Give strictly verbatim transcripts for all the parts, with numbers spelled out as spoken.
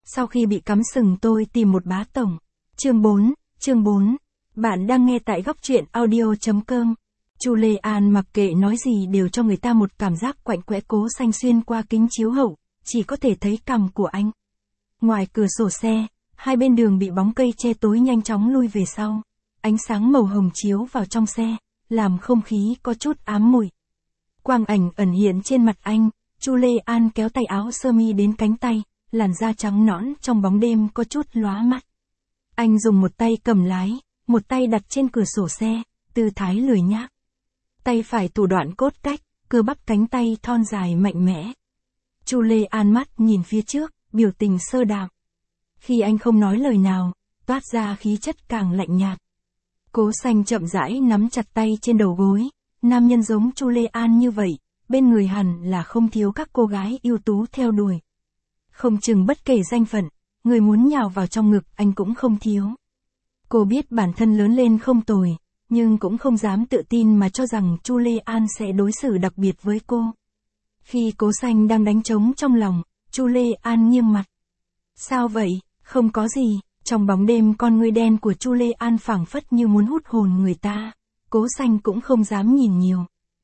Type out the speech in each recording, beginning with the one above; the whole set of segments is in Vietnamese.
Sau khi bị cắm sừng tôi tìm một bá tổng. Chương bốn, chương bốn. Bạn đang nghe tại góc truyện audio chấm com. Chu Lê An mặc kệ nói gì đều cho người ta một cảm giác quạnh quẽ. Cố Xanh xuyên qua kính chiếu hậu, chỉ có thể thấy cằm của anh. Ngoài cửa sổ xe, hai bên đường bị bóng cây che tối nhanh chóng lui về sau. Ánh sáng màu hồng chiếu vào trong xe, làm không khí có chút ám mùi. Quang ảnh ẩn hiện trên mặt anh, Chu Lê An kéo tay áo sơ mi đến cánh tay, làn da trắng nõn trong bóng đêm có chút lóa mắt. Anh dùng một tay cầm lái, một tay đặt trên cửa sổ xe, tư thái lười nhác. Tay phải thủ đoạn cốt cách, cơ bắp cánh tay thon dài mạnh mẽ. Chu Lê An mắt nhìn phía trước, biểu tình sơ đạm. Khi anh không nói lời nào, toát ra khí chất càng lạnh nhạt. Cố Xanh chậm rãi nắm chặt tay trên đầu gối. Nam nhân giống Chu Lê An như vậy, bên người hẳn là không thiếu các cô gái ưu tú theo đuổi. Không chừng bất kể danh phận, người muốn nhào vào trong ngực anh cũng không thiếu. Cô biết bản thân lớn lên không tồi, nhưng cũng không dám tự tin mà cho rằng Chu Lê An sẽ đối xử đặc biệt với cô. Khi Cố Xanh đang đánh trống trong lòng, Chu Lê An nghiêng mặt. Sao vậy? Không có gì. Trong bóng đêm con ngươi đen của Chu Lê An phảng phất như muốn hút hồn người ta. Cố Xanh cũng không dám nhìn nhiều.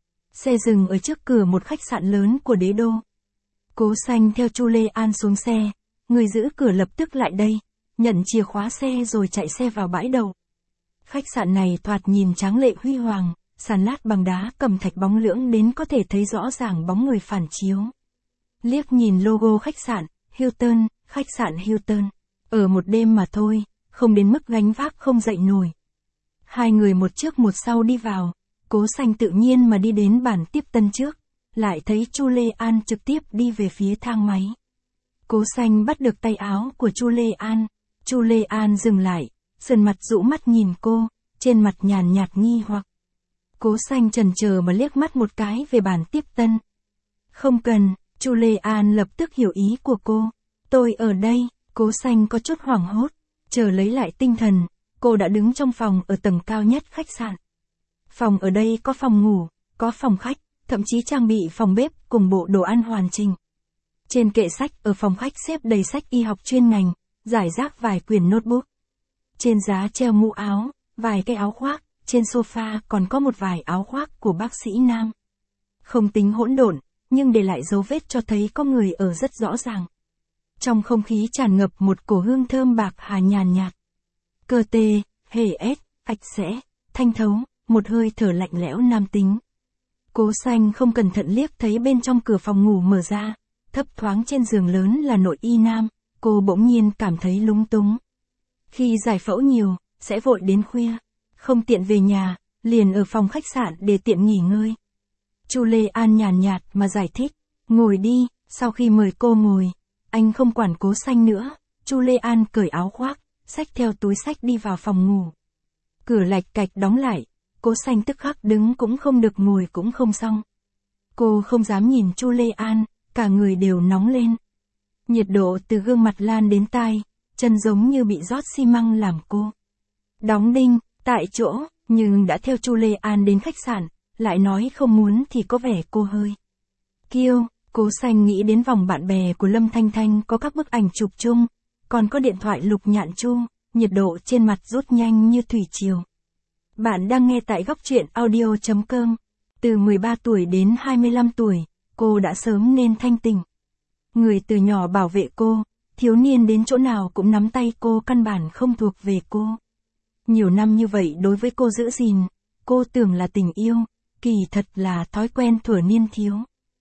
Xe dừng ở trước cửa một khách sạn lớn của đế đô. Cố Xanh theo Chu Lê An xuống xe, người giữ cửa lập tức lại đây, nhận chìa khóa xe rồi chạy xe vào bãi đậu. Khách sạn này thoạt nhìn tráng lệ huy hoàng, sàn lát bằng đá cẩm thạch bóng lưỡng đến có thể thấy rõ ràng bóng người phản chiếu. Liếc nhìn logo khách sạn, Hilton, khách sạn Hilton. Ở một đêm mà thôi, không đến mức gánh vác không dậy nổi. Hai người một trước một sau đi vào, Cố Xanh tự nhiên mà đi đến bàn tiếp tân trước, lại thấy Chu Lê An trực tiếp đi về phía thang máy. Cố Xanh bắt được tay áo của Chu Lê An, Chu Lê An dừng lại, sườn mặt rũ mắt nhìn cô, trên mặt nhàn nhạt nghi hoặc. Cố Xanh chần chờ mà liếc mắt một cái về bàn tiếp tân. Không cần, Chu Lê An lập tức hiểu ý của cô. Tôi ở đây. Cố Xanh có chút hoảng hốt, chờ lấy lại tinh thần, cô đã đứng trong phòng ở tầng cao nhất khách sạn. Phòng ở đây có phòng ngủ, có phòng khách, thậm chí trang bị phòng bếp cùng bộ đồ ăn hoàn chỉnh. Trên kệ sách ở phòng khách xếp đầy sách y học chuyên ngành, rải rác vài quyển notebook. Trên giá treo mũ áo, vài cái áo khoác, trên sofa còn có một vài áo khoác của bác sĩ nam. Không tính hỗn độn, nhưng để lại dấu vết cho thấy có người ở rất rõ ràng. Trong không khí tràn ngập một cổ hương thơm bạc hà nhàn nhạt. Cơ tê, hề ết, ạch sẽ, thanh thấu, một hơi thở lạnh lẽo nam tính. Cố Xanh không cẩn thận liếc thấy bên trong cửa phòng ngủ mở ra, thấp thoáng trên giường lớn là nội y nam, cô bỗng nhiên cảm thấy lúng túng. Khi giải phẫu nhiều, sẽ vội đến khuya, không tiện về nhà, liền ở phòng khách sạn để tiện nghỉ ngơi. Chu Lê An nhàn nhạt mà giải thích, ngồi đi. Sau khi mời cô ngồi, anh không quản Cố Xanh nữa, Chu Lê An cởi áo khoác, xách theo túi xách đi vào phòng ngủ. Cửa lạch cạch đóng lại, Cố Xanh tức khắc đứng cũng không được ngồi cũng không xong. Cô không dám nhìn Chu Lê An, cả người đều nóng lên. Nhiệt độ từ gương mặt lan đến tai, chân giống như bị rót xi măng làm cô. Đóng đinh, tại chỗ, nhưng đã theo Chu Lê An đến khách sạn, lại nói không muốn thì có vẻ cô hơi kiêu. Cố Xanh nghĩ đến vòng bạn bè của Lâm Thanh Thanh có các bức ảnh chụp chung, còn có điện thoại Lục Nhạn Chu, nhiệt độ trên mặt rút nhanh như thủy triều. Bạn đang nghe tại góc truyện audio chấm com. Từ mười ba tuổi đến hai mươi lăm tuổi, cô đã sớm nên thanh tỉnh. Người từ nhỏ bảo vệ cô, thiếu niên đến chỗ nào cũng nắm tay cô căn bản không thuộc về cô. Nhiều năm như vậy đối với cô giữ gìn, cô tưởng là tình yêu, kỳ thật là thói quen thuở niên thiếu.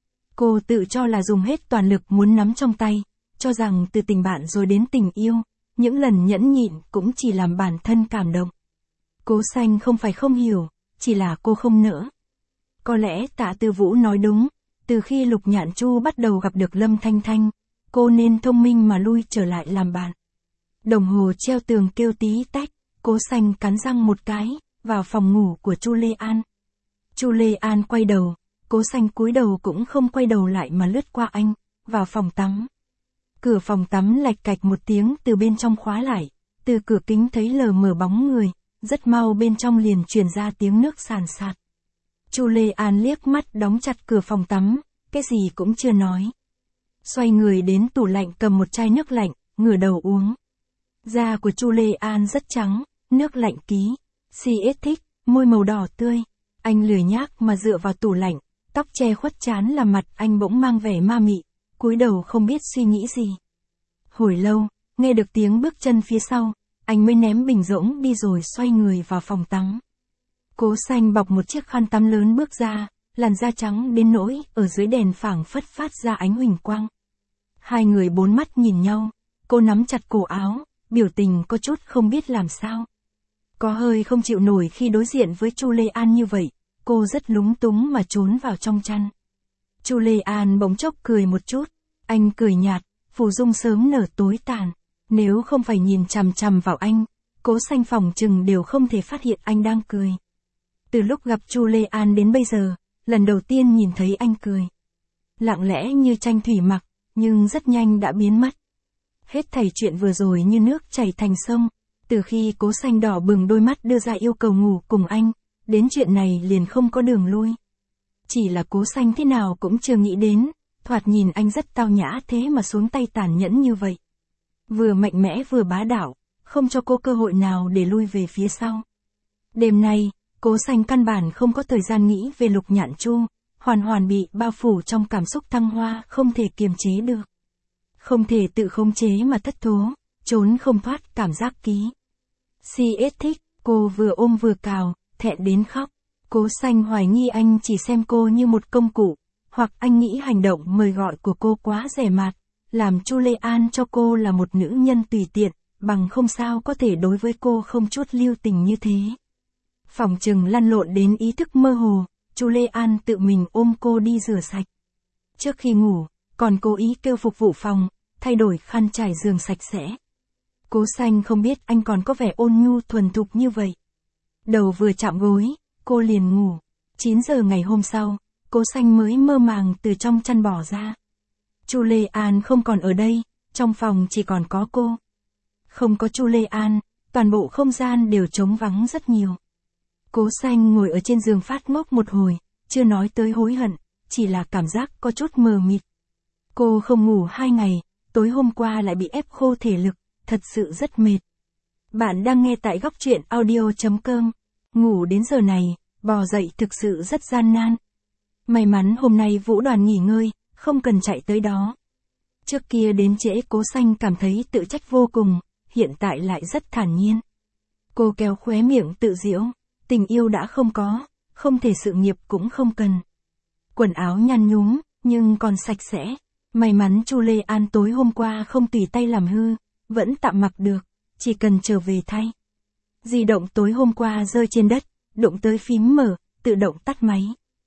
Cô tự cho là dùng hết toàn lực muốn nắm trong tay, cho rằng từ tình bạn rồi đến tình yêu, những lần nhẫn nhịn cũng chỉ làm bản thân cảm động. Cố Xanh không phải không hiểu, chỉ là cô không nỡ. Có lẽ Tạ Tư Vũ nói đúng, từ khi Lục Nhạn Chu bắt đầu gặp được Lâm Thanh Thanh, cô nên thông minh mà lui trở lại làm bạn. Đồng hồ treo tường kêu tí tách, Cố Xanh cắn răng một cái, vào phòng ngủ của Chu Lê An. Chu Lê An quay đầu. Cố Xanh cúi đầu cũng không quay đầu lại mà lướt qua anh, vào phòng tắm. Cửa phòng tắm lạch cạch một tiếng từ bên trong khóa lại, từ cửa kính thấy lờ mờ bóng người, rất mau bên trong liền truyền ra tiếng nước sàn sạt. Chu Lê An liếc mắt đóng chặt cửa phòng tắm, cái gì cũng chưa nói. Xoay người đến tủ lạnh cầm một chai nước lạnh, ngửa đầu uống. Da của Chu Lê An rất trắng, nước lạnh ký. xê ét thích, môi màu đỏ tươi. Anh lười nhác mà dựa vào tủ lạnh, tóc che khuất trán làm mặt anh bỗng mang vẻ ma mị, cúi đầu không biết suy nghĩ gì. Hồi lâu, nghe được tiếng bước chân phía sau, anh mới ném bình rỗng đi rồi xoay người vào phòng tắm. Cố Xanh bọc một chiếc khăn tắm lớn bước ra, làn da trắng đến nỗi ở dưới đèn phảng phất phát ra ánh huỳnh quang. Hai người bốn mắt nhìn nhau, cô nắm chặt cổ áo, biểu tình có chút không biết làm sao. Có hơi không chịu nổi khi đối diện với Chu Lê An như vậy, cô rất lúng túng mà trốn vào trong chăn. Chu Lê An bỗng chốc cười một chút, anh cười nhạt, phù dung sớm nở tối tàn. Nếu không phải nhìn chằm chằm vào anh, Cố Xanh phòng chừng đều không thể phát hiện anh đang cười. Từ lúc gặp Chu Lê An đến bây giờ, lần đầu tiên nhìn thấy anh cười. Lặng lẽ như tranh thủy mặc, nhưng rất nhanh đã biến mất. Hết thảy chuyện vừa rồi như nước chảy thành sông, từ khi Cố Xanh đỏ bừng đôi mắt đưa ra yêu cầu ngủ cùng anh, đến chuyện này liền không có đường lui. Chỉ là Cố Xanh thế nào cũng chưa nghĩ đến, thoạt nhìn anh rất tao nhã thế mà xuống tay tàn nhẫn như vậy. Vừa mạnh mẽ vừa bá đạo, không cho cô cơ hội nào để lui về phía sau. Đêm nay, Cố Xanh căn bản không có thời gian nghĩ về Lục Nhạn Chu, hoàn hoàn bị bao phủ trong cảm xúc thăng hoa không thể kiềm chế được. Không thể tự khống chế mà thất thố, trốn không thoát cảm giác ký. xê ét thích, cô vừa ôm vừa cào, thẹn đến khóc. Cố Xanh hoài nghi anh chỉ xem cô như một công cụ, hoặc anh nghĩ hành động mời gọi của cô quá rẻ mạt, làm Chu Lê An cho cô là một nữ nhân tùy tiện, bằng không sao có thể đối với cô không chút lưu tình như thế. Phòng chừng lăn lộn đến ý thức mơ hồ, Chu Lê An tự mình ôm cô đi rửa sạch. Trước khi ngủ, còn cố ý kêu phục vụ phòng, thay đổi khăn trải giường sạch sẽ. Cố Xanh không biết anh còn có vẻ ôn nhu thuần thục như vậy. Đầu vừa chạm gối, cô liền ngủ. chín giờ ngày hôm sau, Cố Xanh mới mơ màng từ trong chăn bò ra. Chu Lê An không còn ở đây, trong phòng chỉ còn có cô. Không có Chu Lê An, toàn bộ không gian đều trống vắng rất nhiều. Cố Xanh ngồi ở trên giường phát ngốc một hồi, chưa nói tới hối hận, chỉ là cảm giác có chút mờ mịt. Cô không ngủ hai ngày, tối hôm qua lại bị ép khô thể lực, thật sự rất mệt. Bạn đang nghe tại góc truyện audio chấm com. Ngủ đến giờ này, bò dậy thực sự rất gian nan. May mắn hôm nay Vũ Đoàn nghỉ ngơi, không cần chạy tới đó. Trước kia đến trễ Cố Xanh cảm thấy tự trách vô cùng, hiện tại lại rất thản nhiên. Cô kéo khóe miệng tự giễu, tình yêu đã không có, không thể sự nghiệp cũng không cần. Quần áo nhăn nhúm, nhưng còn sạch sẽ. May mắn Chu Lê An tối hôm qua không tùy tay làm hư, vẫn tạm mặc được, chỉ cần trở về thay. Di động tối hôm qua rơi trên đất, đụng tới phím mở, tự động tắt máy.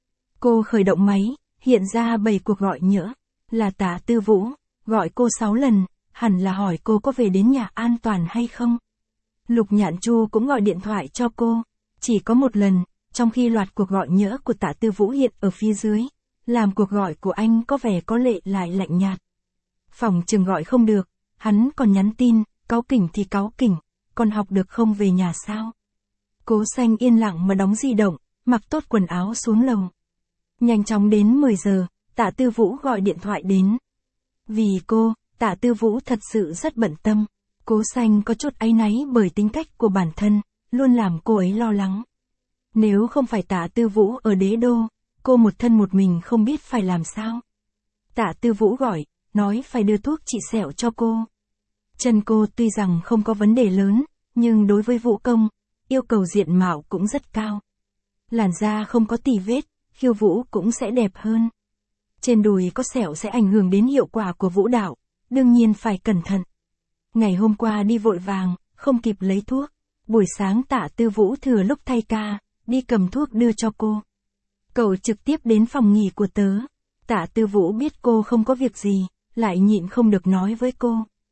Cô khởi động máy, hiện ra bảy cuộc gọi nhỡ, là Tạ Tư Vũ, gọi cô sáu lần, hẳn là hỏi cô có về đến nhà an toàn hay không. Lục Nhạn Chu cũng gọi điện thoại cho cô, chỉ có một lần, trong khi loạt cuộc gọi nhỡ của Tạ Tư Vũ hiện ở phía dưới, làm cuộc gọi của anh có vẻ có lệ lại lạnh nhạt. Phòng chừng gọi không được, hắn còn nhắn tin, cáu kỉnh thì cáu kỉnh, còn học được không về nhà sao. Cố Xanh yên lặng mà đóng di động, mặc tốt quần áo xuống lầu. Nhanh chóng đến mười giờ, Tạ Tư Vũ gọi điện thoại đến. Vì cô, Tạ Tư Vũ thật sự rất bận tâm. Cố Xanh có chút áy náy bởi tính cách của bản thân, luôn làm cô ấy lo lắng. Nếu không phải Tạ Tư Vũ ở đế đô, cô một thân một mình không biết phải làm sao. Tạ Tư Vũ gọi, nói phải đưa thuốc trị sẹo cho cô. Chân cô tuy rằng không có vấn đề lớn, nhưng đối với vũ công, yêu cầu diện mạo cũng rất cao. Làn da không có tì vết, khiêu vũ cũng sẽ đẹp hơn. Trên đùi có sẹo sẽ ảnh hưởng đến hiệu quả của vũ đạo, đương nhiên phải cẩn thận. Ngày hôm qua đi vội vàng, không kịp lấy thuốc. Buổi sáng Tạ Tư Vũ thừa lúc thay ca, đi cầm thuốc đưa cho cô. Cậu trực tiếp đến phòng nghỉ của tớ. Tạ Tư Vũ biết cô không có việc gì, lại nhịn không được nói với cô.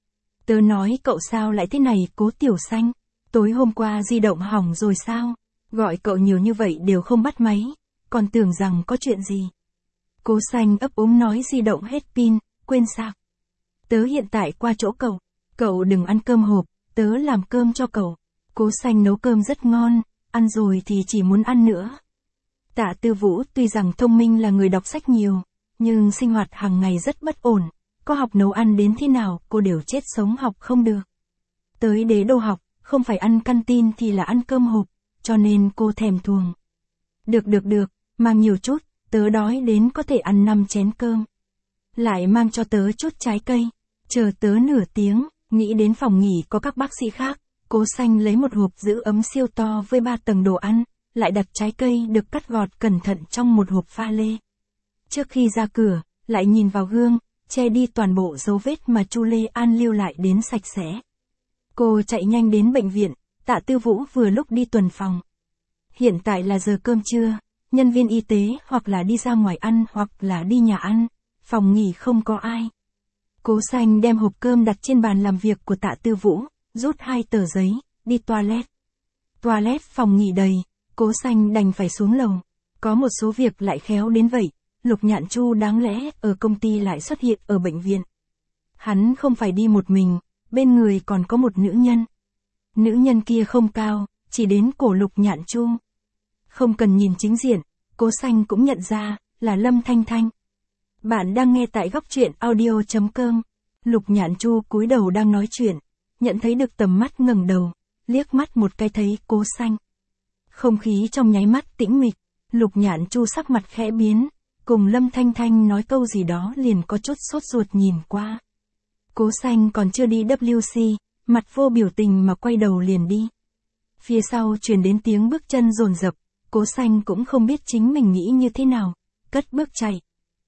Tớ nói cậu sao lại thế này Cố Tiểu Xanh, tối hôm qua di động hỏng rồi sao, gọi cậu nhiều như vậy đều không bắt máy, còn tưởng rằng có chuyện gì. Cố Xanh ấp úng nói di động hết pin, quên sạc. Tớ hiện tại qua chỗ cậu, cậu đừng ăn cơm hộp, tớ làm cơm cho cậu. Cố Xanh nấu cơm rất ngon, ăn rồi thì chỉ muốn ăn nữa. Tạ Tư Vũ tuy rằng thông minh là người đọc sách nhiều, nhưng sinh hoạt hàng ngày rất bất ổn, có học nấu ăn đến thế nào cô đều chết sống học không được. Tới đế đô học, không phải ăn canteen thì là ăn cơm hộp, cho nên cô thèm thuồng. Được được được, mang nhiều chút, tớ đói đến có thể ăn năm chén cơm. Lại mang cho tớ chút trái cây, chờ tớ nửa tiếng, nghĩ đến phòng nghỉ có các bác sĩ khác, Cố Xanh lấy một hộp giữ ấm siêu to với ba tầng đồ ăn, lại đặt trái cây được cắt gọt cẩn thận trong một hộp pha lê. Trước khi ra cửa, lại nhìn vào gương, che đi toàn bộ dấu vết mà Chu Lê An lưu lại đến sạch sẽ. Cô chạy nhanh đến bệnh viện, Tạ Tư Vũ vừa lúc đi tuần phòng. Hiện tại là giờ cơm trưa, nhân viên y tế hoặc là đi ra ngoài ăn hoặc là đi nhà ăn, phòng nghỉ không có ai. Cố Xanh đem hộp cơm đặt trên bàn làm việc của Tạ Tư Vũ, rút hai tờ giấy, đi toilet. Toilet phòng nghỉ đầy, Cố Xanh đành phải xuống lầu. Có một số việc lại khéo đến vậy, Lục Nhạn Chu đáng lẽ ở công ty lại xuất hiện ở bệnh viện. Hắn không phải đi một mình, bên người còn có một nữ nhân. Nữ nhân kia không cao, chỉ đến cổ Lục Nhạn Chu. Không cần nhìn chính diện, Cố Xanh cũng nhận ra, là Lâm Thanh Thanh. Bạn đang nghe tại góc truyện audio chấm com. Lục Nhạn Chu cúi đầu đang nói chuyện, nhận thấy được tầm mắt ngẩng đầu, liếc mắt một cái thấy Cố Xanh. Không khí trong nháy mắt tĩnh mịch, Lục Nhạn Chu sắc mặt khẽ biến, cùng Lâm Thanh Thanh nói câu gì đó liền có chút sốt ruột nhìn qua. Cố Xanh còn chưa đi W C, mặt vô biểu tình mà quay đầu liền đi. Phía sau truyền đến tiếng bước chân dồn dập, Cố Xanh cũng không biết chính mình nghĩ như thế nào, cất bước chạy.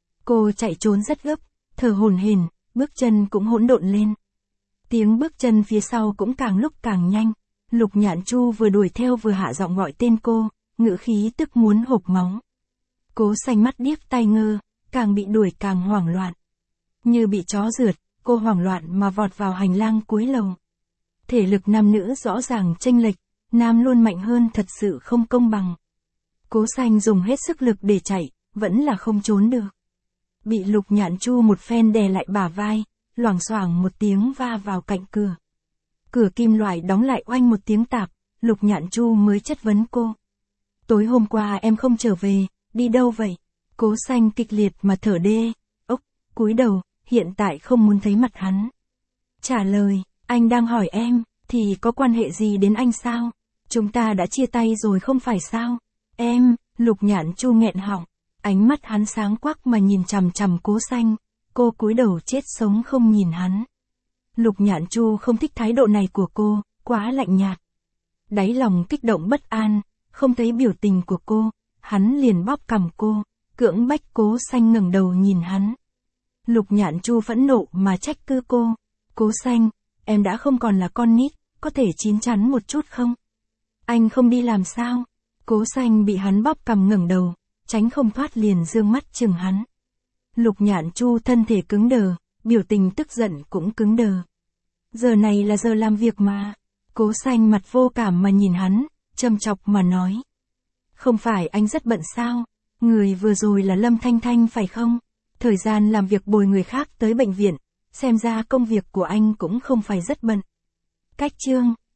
Cô chạy trốn rất gấp, thở hổn hển, bước chân cũng hỗn độn lên. Tiếng bước chân phía sau cũng càng lúc càng nhanh, Lục Nhạn Chu vừa đuổi theo vừa hạ giọng gọi tên cô, ngữ khí tức muốn hộc máu. Cố Xanh mắt điếc tai ngơ, càng bị đuổi càng hoảng loạn. Như bị chó rượt, cô hoảng loạn mà vọt vào hành lang cuối lầu. Thể lực nam nữ rõ ràng chênh lệch, nam luôn mạnh hơn thật sự không công bằng. Cố Xanh dùng hết sức lực để chạy, vẫn là không trốn được. Bị Lục Nhạn Chu một phen đè lại bả vai, loảng xoảng một tiếng va vào cạnh cửa. Cửa kim loại đóng lại oanh một tiếng tạp, Lục Nhạn Chu mới chất vấn cô. Tối hôm qua em không trở về, đi đâu vậy? Cố Xanh kịch liệt mà thở đê, ốc, cúi đầu, hiện tại không muốn thấy mặt hắn. Trả lời, anh đang hỏi em, thì có quan hệ gì đến anh sao? Chúng ta đã chia tay rồi không phải sao? Em, Lục Nhạn Chu nghẹn họng, ánh mắt hắn sáng quắc mà nhìn chằm chằm Cố Xanh, cô cúi đầu chết sống không nhìn hắn. Lục Nhạn Chu không thích thái độ này của cô, quá lạnh nhạt. Đáy lòng kích động bất an, không thấy biểu tình của cô, hắn liền bóp cằm cô, cưỡng bách Cố Xanh ngẩng đầu nhìn hắn. Lục Nhạn Chu phẫn nộ mà trách cứ cô, Cố Xanh, em đã không còn là con nít, có thể chín chắn một chút không? Anh không đi làm sao? Cố Xanh bị hắn bóp cằm ngẩng đầu, tránh không thoát liền dương mắt chừng hắn. Lục Nhạn Chu thân thể cứng đờ, biểu tình tức giận cũng cứng đờ. Giờ này là giờ làm việc mà. Cố Xanh mặt vô cảm mà nhìn hắn, châm chọc mà nói. Không phải anh rất bận sao? Người vừa rồi là Lâm Thanh Thanh phải không? Thời gian làm việc bồi người khác tới bệnh viện, xem ra công việc của anh cũng không phải rất bận. Cách chương